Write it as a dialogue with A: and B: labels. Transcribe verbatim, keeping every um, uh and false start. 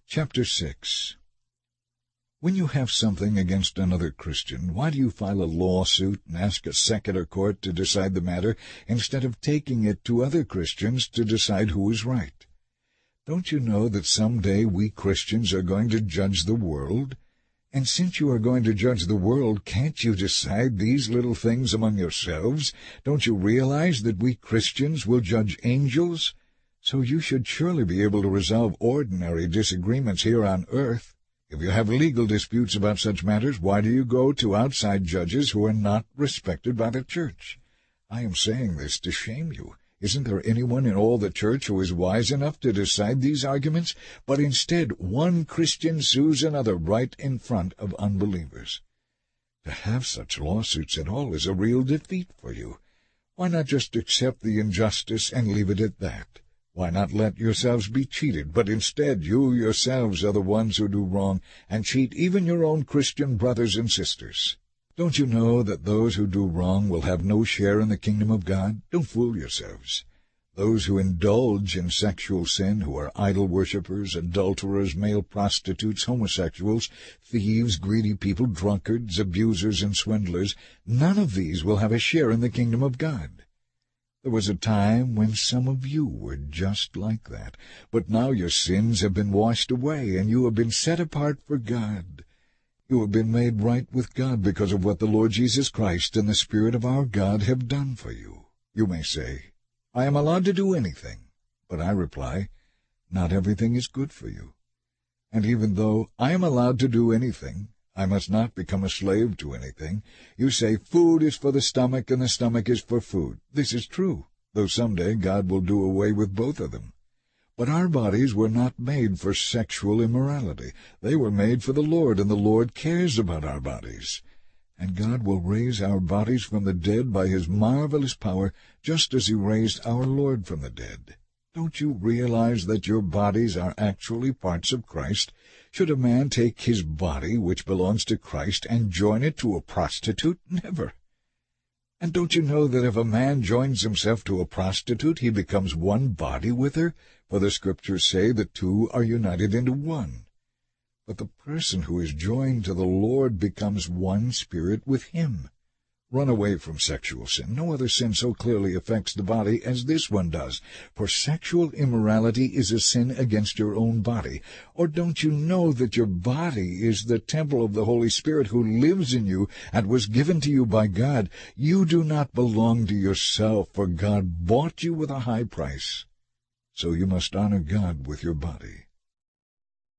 A: Chapter six. When you have something against another Christian, why do you file a lawsuit and ask a secular court to decide the matter instead of taking it to other Christians to decide who is right? Don't you know that someday we Christians are going to judge the world? And since you are going to judge the world, can't you decide these little things among yourselves? Don't you realize that we Christians will judge angels? So you should surely be able to resolve ordinary disagreements here on earth. If you have legal disputes about such matters, why do you go to outside judges who are not respected by the church? I am saying this to shame you. Isn't there anyone in all the church who is wise enough to decide these arguments? But instead, one Christian sues another right in front of unbelievers. To have such lawsuits at all is a real defeat for you. Why not just accept the injustice and leave it at that? Why not let yourselves be cheated, but instead you yourselves are the ones who do wrong and cheat even your own Christian brothers and sisters? Don't you know that those who do wrong will have no share in the kingdom of God? Don't fool yourselves. Those who indulge in sexual sin, who are idol worshippers, adulterers, male prostitutes, homosexuals, thieves, greedy people, drunkards, abusers, and swindlers, none of these will have a share in the kingdom of God. There was a time when some of you were just like that, but now your sins have been washed away, and you have been set apart for God. You have been made right with God because of what the Lord Jesus Christ and the Spirit of our God have done for you. You may say, I am allowed to do anything. But I reply, not everything is good for you. And even though I am allowed to do anything, I must not become a slave to anything. You say food is for the stomach and the stomach is for food. This is true, though someday God will do away with both of them. But our bodies were not made for sexual immorality. They were made for the Lord, and the Lord cares about our bodies. And God will raise our bodies from the dead by His marvelous power, just as He raised our Lord from the dead. Don't you realize that your bodies are actually parts of Christ? Should a man take his body, which belongs to Christ, and join it to a prostitute? Never. And don't you know that if a man joins himself to a prostitute, he becomes one body with her? For the Scriptures say the two are united into one. But the person who is joined to the Lord becomes one spirit with Him. Run away from sexual sin. No other sin so clearly affects the body as this one does, for sexual immorality is a sin against your own body. Or don't you know that your body is the temple of the Holy Spirit who lives in you and was given to you by God? You do not belong to yourself, for God bought you with a high price. So you must honor God with your body.